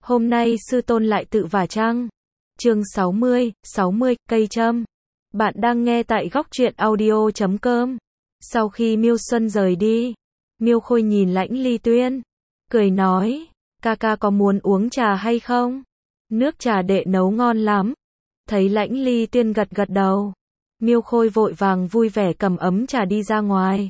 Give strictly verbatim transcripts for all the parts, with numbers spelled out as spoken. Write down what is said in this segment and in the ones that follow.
Hôm nay sư tôn lại tự vả chăng? Chương sáu mươi, sáu mươi, cây châm. Bạn đang nghe tại góc truyện audio chấm com. Sau khi Miêu Xuân rời đi, Miêu Khôi nhìn Lãnh Ly Tuyên, cười nói, ca ca có muốn uống trà hay không? Nước trà đệ nấu ngon lắm. Thấy Lãnh Ly Tuyên gật gật đầu, Miêu Khôi vội vàng vui vẻ cầm ấm trà đi ra ngoài.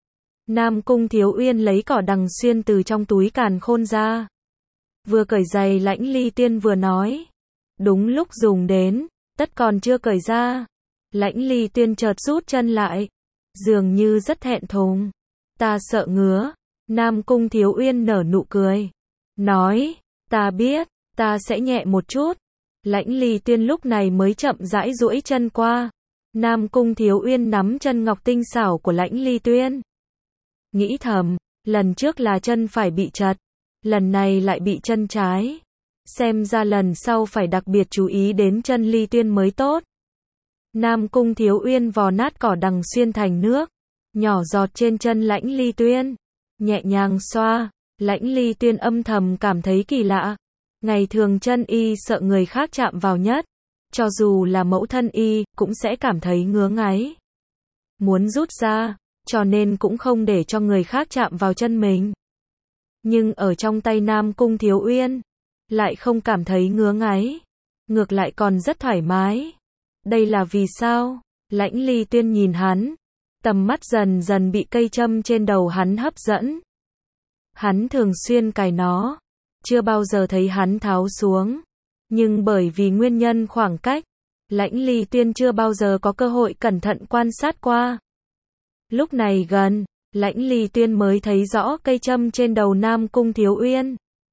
Nam Cung Thiếu Uyên lấy cỏ đằng xuyên từ trong túi càn khôn ra. Vừa cởi giày Lãnh Ly Tuyên vừa nói. Đúng lúc dùng đến, tất còn chưa cởi ra. Lãnh Ly Tuyên chợt rút chân lại, dường như rất thẹn thùng. Ta sợ ngứa. Nam Cung Thiếu Uyên nở nụ cười, nói, ta biết, ta sẽ nhẹ một chút. Lãnh Ly Tuyên lúc này mới chậm rãi duỗi chân qua. Nam Cung Thiếu Uyên nắm chân ngọc tinh xảo của Lãnh Ly Tuyên. Nghĩ thầm, lần trước là chân phải bị trật, lần này lại bị chân trái. Xem ra lần sau phải đặc biệt chú ý đến chân Ly Tuyên mới tốt. Nam Cung Thiếu Uyên vò nát cỏ đằng xuyên thành nước, nhỏ giọt trên chân Lãnh Ly Tuyên, nhẹ nhàng xoa. Lãnh Ly Tuyên âm thầm cảm thấy kỳ lạ. Ngày thường chân y sợ người khác chạm vào nhất, cho dù là mẫu thân y, cũng sẽ cảm thấy ngứa ngáy, muốn rút ra, cho nên cũng không để cho người khác chạm vào chân mình. Nhưng ở trong tay Nam Cung Thiếu Uyên, lại không cảm thấy ngứa ngáy, ngược lại còn rất thoải mái. Đây là vì sao? Lãnh Ly Tuyên nhìn hắn, tầm mắt dần dần bị cây châm trên đầu hắn hấp dẫn. Hắn thường xuyên cài nó, chưa bao giờ thấy hắn tháo xuống. Nhưng bởi vì nguyên nhân khoảng cách, Lãnh Ly Tuyên chưa bao giờ có cơ hội cẩn thận quan sát qua. Lúc này gần, Lãnh Ly Tuyên mới thấy rõ cây châm trên đầu Nam Cung Thiếu Uyên.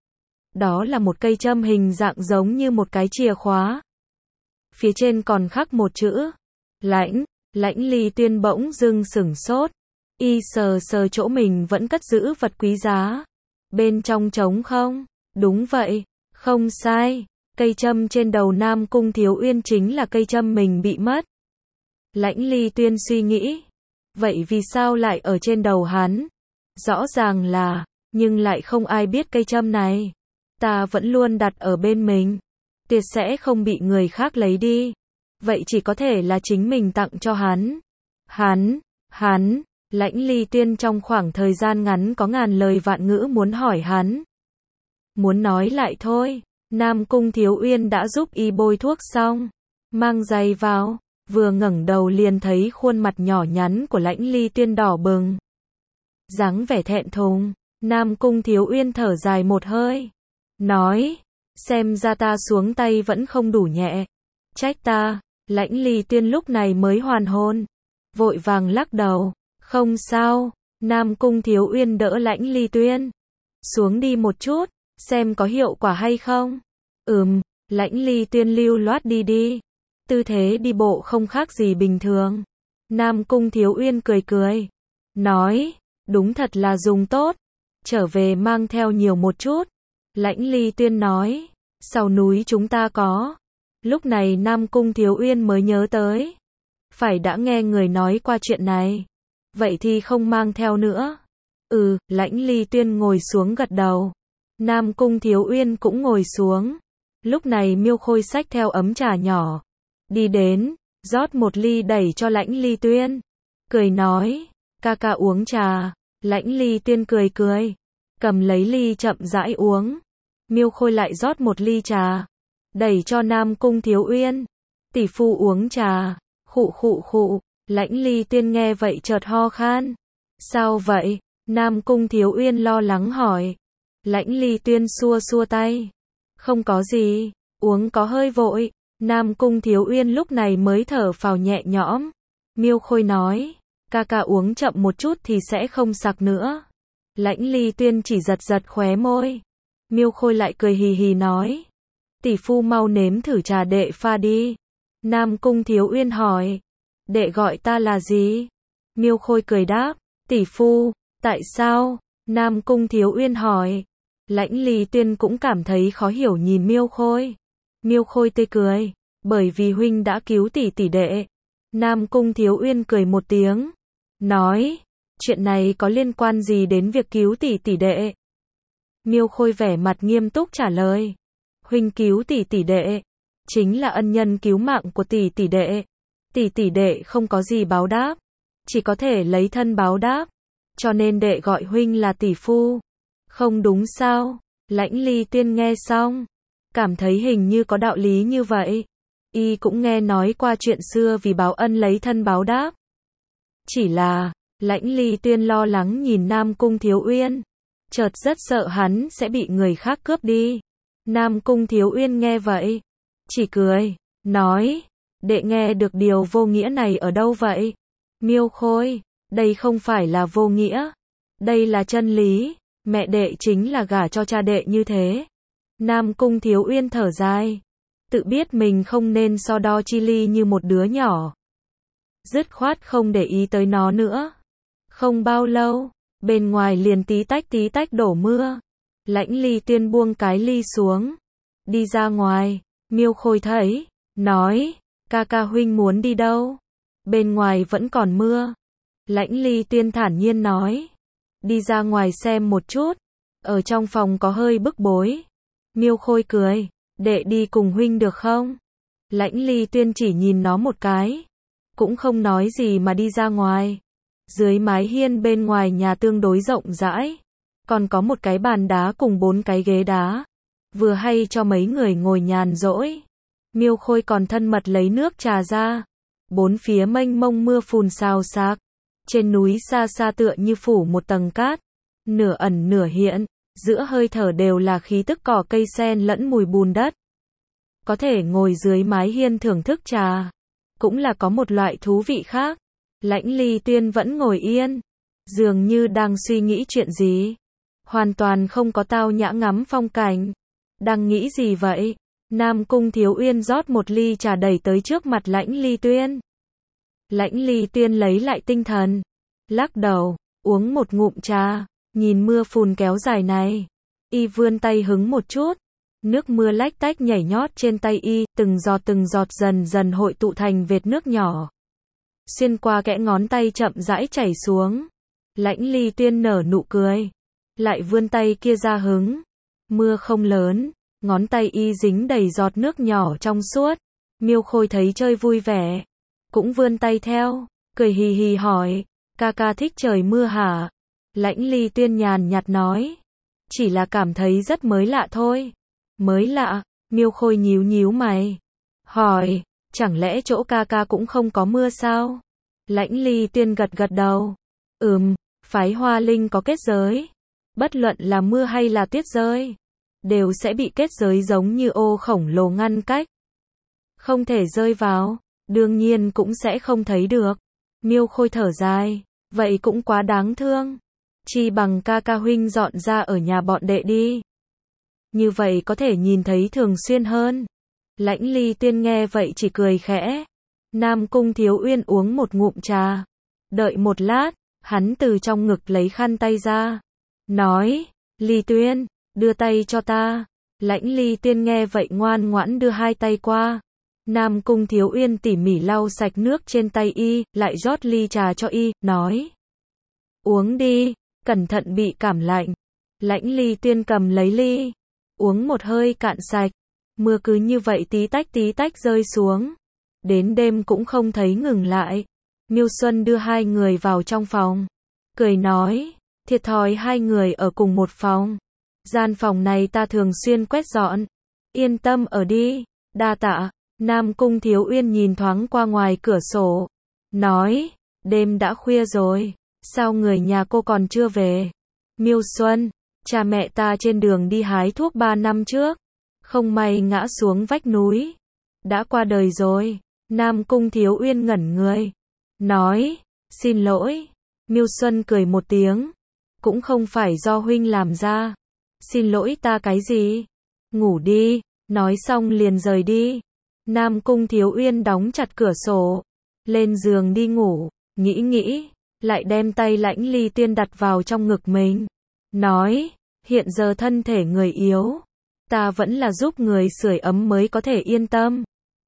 Đó là một cây châm hình dạng giống như một cái chìa khóa. Phía trên còn khắc một chữ, Lãnh. Lãnh Ly Tuyên bỗng dưng sửng sốt. Y sờ sờ chỗ mình vẫn cất giữ vật quý giá. Bên trong trống không? Đúng vậy, không sai. Cây châm trên đầu Nam Cung Thiếu Uyên chính là cây châm mình bị mất. Lãnh Ly Tuyên suy nghĩ, vậy vì sao lại ở trên đầu hắn? Rõ ràng là, nhưng lại không ai biết cây châm này. Ta vẫn luôn đặt ở bên mình, tuyệt sẽ không bị người khác lấy đi. Vậy chỉ có thể là chính mình tặng cho hắn. Hắn, hắn, Lãnh Ly Tuyên trong khoảng thời gian ngắn có ngàn lời vạn ngữ muốn hỏi hắn. Muốn nói lại thôi. Nam Cung Thiếu Uyên đã giúp y bôi thuốc xong, mang giày vào, vừa ngẩng đầu liền thấy khuôn mặt nhỏ nhắn của Lãnh Ly Tuyên đỏ bừng. Dáng vẻ thẹn thùng, Nam Cung Thiếu Uyên thở dài một hơi, nói, xem ra ta xuống tay vẫn không đủ nhẹ, trách ta. Lãnh Ly Tuyên lúc này mới hoàn hồn, vội vàng lắc đầu, không sao. Nam Cung Thiếu Uyên đỡ Lãnh Ly Tuyên, xuống đi một chút, xem có hiệu quả hay không. Ừm, Lãnh Ly Tuyên lưu loát đi đi, tư thế đi bộ không khác gì bình thường. Nam Cung Thiếu Uyên cười cười, nói, đúng thật là dùng tốt, trở về mang theo nhiều một chút. Lãnh Ly Tuyên nói, sau núi chúng ta có. Lúc này Nam Cung Thiếu Uyên mới nhớ tới, phải đã nghe người nói qua chuyện này, vậy thì không mang theo nữa. Ừ, Lãnh Ly Tuyên ngồi xuống gật đầu. Nam Cung Thiếu Uyên cũng ngồi xuống. Lúc này Miêu Khôi xách theo ấm trà nhỏ, đi đến, rót một ly đẩy cho Lãnh Ly Tuyên, cười nói, ca ca uống trà. Lãnh Ly Tuyên cười cười, cầm lấy ly chậm rãi uống. Miêu Khôi lại rót một ly trà, đẩy cho Nam Cung Thiếu Uyên. Tỷ phu uống trà. Khụ khụ khụ. Lãnh Ly Tuyên nghe vậy chợt ho khan. Sao vậy? Nam Cung Thiếu Uyên lo lắng hỏi. Lãnh Ly Tuyên xua xua tay, không có gì, uống có hơi vội. Nam Cung Thiếu Uyên lúc này mới thở phào nhẹ nhõm. Miêu Khôi nói, ca ca uống chậm một chút thì sẽ không sặc nữa. Lãnh Ly Tuyên chỉ giật giật khóe môi. Miêu Khôi lại cười hì hì nói, tỷ phu mau nếm thử trà đệ pha đi. Nam Cung Thiếu Uyên hỏi, đệ gọi ta là gì? Miêu Khôi cười đáp, tỷ phu. Tại sao? Nam Cung Thiếu Uyên hỏi. Lãnh Ly Tuyên cũng cảm thấy khó hiểu nhìn Miêu Khôi. Miêu Khôi tươi cười, bởi vì huynh đã cứu tỷ tỷ đệ. Nam Cung Thiếu Uyên cười một tiếng, nói, chuyện này có liên quan gì đến việc cứu tỷ tỷ đệ? Miêu Khôi vẻ mặt nghiêm túc trả lời, Huynh cứu tỷ tỷ đệ, chính là ân nhân cứu mạng của tỷ tỷ đệ. Tỷ tỷ đệ không có gì báo đáp, chỉ có thể lấy thân báo đáp, cho nên đệ gọi huynh là tỷ phu. Không đúng sao? Lãnh Ly Tuyên nghe xong, cảm thấy hình như có đạo lý như vậy. Y cũng nghe nói qua chuyện xưa vì báo ân lấy thân báo đáp. Chỉ là, Lãnh Ly Tuyên lo lắng nhìn Nam Cung Thiếu Uyên, chợt rất sợ hắn sẽ bị người khác cướp đi. Nam Cung Thiếu Uyên nghe vậy, chỉ cười, nói, đệ nghe được điều vô nghĩa này ở đâu vậy? Miêu Khôi, đây không phải là vô nghĩa, đây là chân lý, mẹ đệ chính là gả cho cha đệ như thế. Nam Cung Thiếu Uyên thở dài, tự biết mình không nên so đo chi ly như một đứa nhỏ. Dứt khoát không để ý tới nó nữa. Không bao lâu, bên ngoài liền tí tách tí tách đổ mưa. Lãnh Ly Tuyên buông cái ly xuống, đi ra ngoài. Miêu Khôi thấy, nói, ca ca huynh muốn đi đâu? Bên ngoài vẫn còn mưa. Lãnh Ly Tuyên thản nhiên nói, đi ra ngoài xem một chút, ở trong phòng có hơi bức bối. Miêu Khôi cười, đệ đi cùng huynh được không? Lãnh Ly Tuyên chỉ nhìn nó một cái, cũng không nói gì mà đi ra ngoài. Dưới mái hiên bên ngoài nhà tương đối rộng rãi, còn có một cái bàn đá cùng bốn cái ghế đá, vừa hay cho mấy người ngồi nhàn rỗi. Miêu Khôi còn thân mật lấy nước trà ra. Bốn phía mênh mông mưa phùn xào xạc, trên núi xa xa tựa như phủ một tầng cát, nửa ẩn nửa hiện, giữa hơi thở đều là khí tức cỏ cây sen lẫn mùi bùn đất. Có thể ngồi dưới mái hiên thưởng thức trà, cũng là có một loại thú vị khác. Lãnh Ly Tuyên vẫn ngồi yên, dường như đang suy nghĩ chuyện gì, hoàn toàn không có tao nhã ngắm phong cảnh. Đang nghĩ gì vậy? Nam Cung Thiếu Uyên rót một ly trà đẩy tới trước mặt Lãnh Ly Tuyên. Lãnh Ly Tuyên lấy lại tinh thần, lắc đầu, uống một ngụm trà, nhìn mưa phùn kéo dài này, y vươn tay hứng một chút, nước mưa lách tách nhảy nhót trên tay y, từng giọt từng giọt dần dần hội tụ thành vệt nước nhỏ, xuyên qua kẽ ngón tay chậm rãi chảy xuống. Lãnh Ly Tuyên nở nụ cười, lại vươn tay kia ra hứng. Mưa không lớn, ngón tay y dính đầy giọt nước nhỏ trong suốt. Miêu Khôi thấy chơi vui vẻ, cũng vươn tay theo, cười hì hì hỏi, ca ca thích trời mưa hả? Lãnh Ly Tuyên nhàn nhạt nói, chỉ là cảm thấy rất mới lạ thôi. Mới lạ? Miêu Khôi nhíu nhíu mày, hỏi, chẳng lẽ chỗ ca ca cũng không có mưa sao? Lãnh Ly Tuyên gật gật đầu, ừm, phái Hoa Linh có kết giới, bất luận là mưa hay là tuyết rơi, đều sẽ bị kết giới giống như ô khổng lồ ngăn cách, không thể rơi vào, đương nhiên cũng sẽ không thấy được. Miêu Khôi thở dài, vậy cũng quá đáng thương, chi bằng ca ca huynh dọn ra ở nhà bọn đệ đi, như vậy có thể nhìn thấy thường xuyên hơn. Lãnh Ly Tuyên nghe vậy chỉ cười khẽ. Nam Cung Thiếu Uyên uống một ngụm trà, đợi một lát, hắn từ trong ngực lấy khăn tay ra, nói, Ly Tuyên, đưa tay cho ta. Lãnh Ly Tuyên nghe vậy ngoan ngoãn đưa hai tay qua. Nam Cung Thiếu Uyên tỉ mỉ lau sạch nước trên tay y, lại rót ly trà cho y, nói, uống đi, cẩn thận bị cảm lạnh. Lãnh Ly Tuyên cầm lấy ly, uống một hơi cạn sạch. Mưa cứ như vậy tí tách tí tách rơi xuống, đến đêm cũng không thấy ngừng lại. Miêu Xuân đưa hai người vào trong phòng, cười nói, thiệt thòi hai người ở cùng một phòng, gian phòng này ta thường xuyên quét dọn, yên tâm ở đi, đa tạ. Nam Cung Thiếu Uyên nhìn thoáng qua ngoài cửa sổ, nói, đêm đã khuya rồi, sao người nhà cô còn chưa về? Miêu Xuân, cha mẹ ta trên đường đi hái thuốc ba năm trước, không may ngã xuống vách núi, đã qua đời rồi. Nam Cung Thiếu Uyên ngẩn người, nói, xin lỗi. Miêu Xuân cười một tiếng, cũng không phải do huynh làm ra, xin lỗi ta cái gì, ngủ đi, nói xong liền rời đi. Nam Cung Thiếu Uyên đóng chặt cửa sổ, lên giường đi ngủ, nghĩ nghĩ, lại đem tay Lãnh Ly Tuyên đặt vào trong ngực mình, nói, hiện giờ thân thể người yếu, ta vẫn là giúp người sưởi ấm mới có thể yên tâm.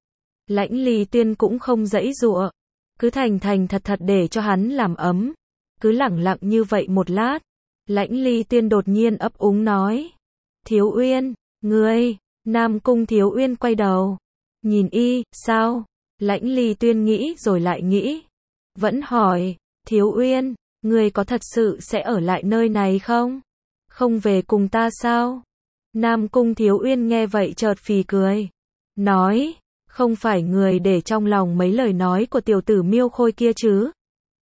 Lãnh Ly Tuyên cũng không giãy giụa, cứ thành thành thật thật để cho hắn làm ấm. Cứ lẳng lặng như vậy một lát, Lãnh Ly Tuyên đột nhiên ấp úng nói, Thiếu Uyên, ngươi, Nam Cung Thiếu Uyên quay đầu, nhìn y, sao? Lãnh Ly Tuyên nghĩ rồi lại nghĩ, vẫn hỏi, Thiếu Uyên, người có thật sự sẽ ở lại nơi này không? Không về cùng ta sao? Nam Cung Thiếu Uyên nghe vậy chợt phì cười, nói, không phải người để trong lòng mấy lời nói của tiểu tử Miêu Khôi kia chứ?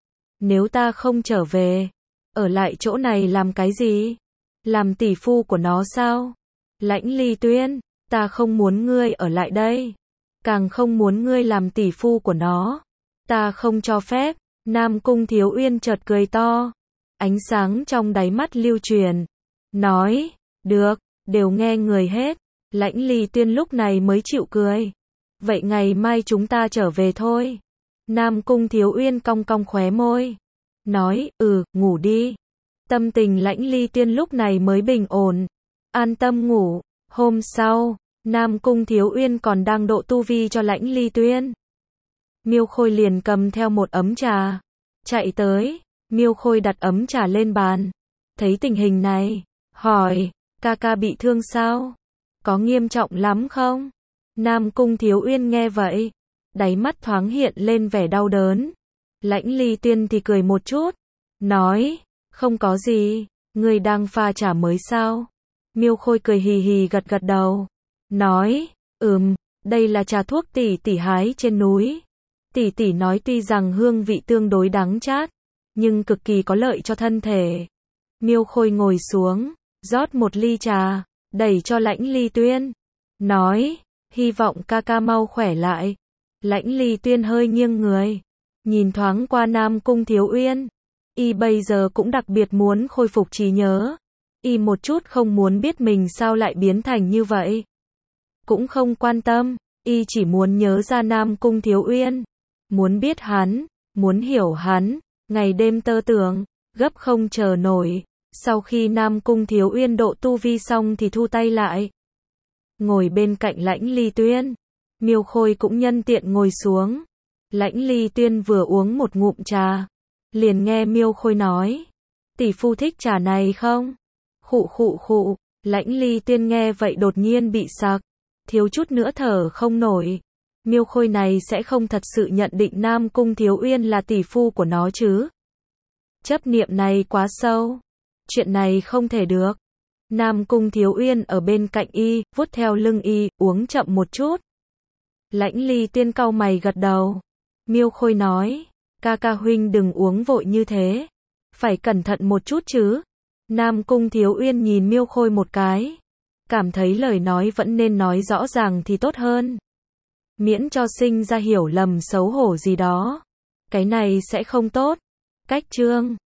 Nếu ta không trở về, ở lại chỗ này làm cái gì? Làm tỷ phu của nó sao? Lãnh Ly Tuyên, ta không muốn ngươi ở lại đây, càng không muốn ngươi làm tỷ phu của nó. Ta không cho phép. Nam Cung Thiếu Uyên chợt cười to, ánh sáng trong đáy mắt lưu truyền, nói, được, đều nghe người hết. Lãnh Ly Tuyên lúc này mới chịu cười. Vậy ngày mai chúng ta trở về thôi. Nam Cung Thiếu Uyên cong cong khóe môi, nói, ừ, ngủ đi. Tâm tình Lãnh Ly Tuyên lúc này mới bình ổn, an tâm ngủ. Hôm sau, Nam Cung Thiếu Uyên còn đang độ tu vi cho Lãnh Ly Tuyên. Miêu Khôi liền cầm theo một ấm trà, chạy tới. Miêu Khôi đặt ấm trà lên bàn, thấy tình hình này, hỏi, ca ca bị thương sao? Có nghiêm trọng lắm không? Nam Cung Thiếu Uyên nghe vậy, đáy mắt thoáng hiện lên vẻ đau đớn. Lãnh Ly Tuyên thì cười một chút, nói, không có gì, người đang pha trà mới sao? Miêu Khôi cười hì hì gật gật đầu, nói, ừm, đây là trà thuốc tỷ tỷ hái trên núi. Tỷ tỷ nói tuy rằng hương vị tương đối đắng chát, nhưng cực kỳ có lợi cho thân thể. Miêu Khôi ngồi xuống, rót một ly trà, đẩy cho Lãnh Ly Tuyên, nói, hy vọng ca ca mau khỏe lại. Lãnh Ly Tuyên hơi nghiêng người, nhìn thoáng qua Nam Cung Thiếu Uyên. Y bây giờ cũng đặc biệt muốn khôi phục trí nhớ. Y một chút không muốn biết mình sao lại biến thành như vậy. Cũng không quan tâm, Y chỉ muốn nhớ ra Nam Cung Thiếu Uyên. Muốn biết hắn, muốn hiểu hắn, ngày đêm tơ tưởng, gấp không chờ nổi. Sau khi Nam Cung Thiếu Uyên độ tu vi xong thì thu tay lại, ngồi bên cạnh Lãnh Ly Tuyên. Miêu Khôi cũng nhân tiện ngồi xuống. Lãnh Ly Tuyên vừa uống một ngụm trà, liền nghe Miêu Khôi nói, tỷ phu thích trà này không? Khụ khụ khụ. Lãnh Ly Tuyên nghe vậy đột nhiên bị sặc, thiếu chút nữa thở không nổi. Miêu Khôi này sẽ không thật sự nhận định Nam Cung Thiếu Uyên là tỷ phu của nó chứ? Chấp niệm này quá sâu. Chuyện này không thể được. Nam Cung Thiếu Uyên ở bên cạnh y, vuốt theo lưng y, uống chậm một chút. Lãnh Ly Tuyên cau mày gật đầu. Miêu Khôi nói, ca ca huynh đừng uống vội như thế, phải cẩn thận một chút chứ. Nam Cung Thiếu Uyên nhìn Miêu Khôi một cái, cảm thấy lời nói vẫn nên nói rõ ràng thì tốt hơn, miễn cho sinh ra hiểu lầm xấu hổ gì đó. Cái này sẽ không tốt. Cách chương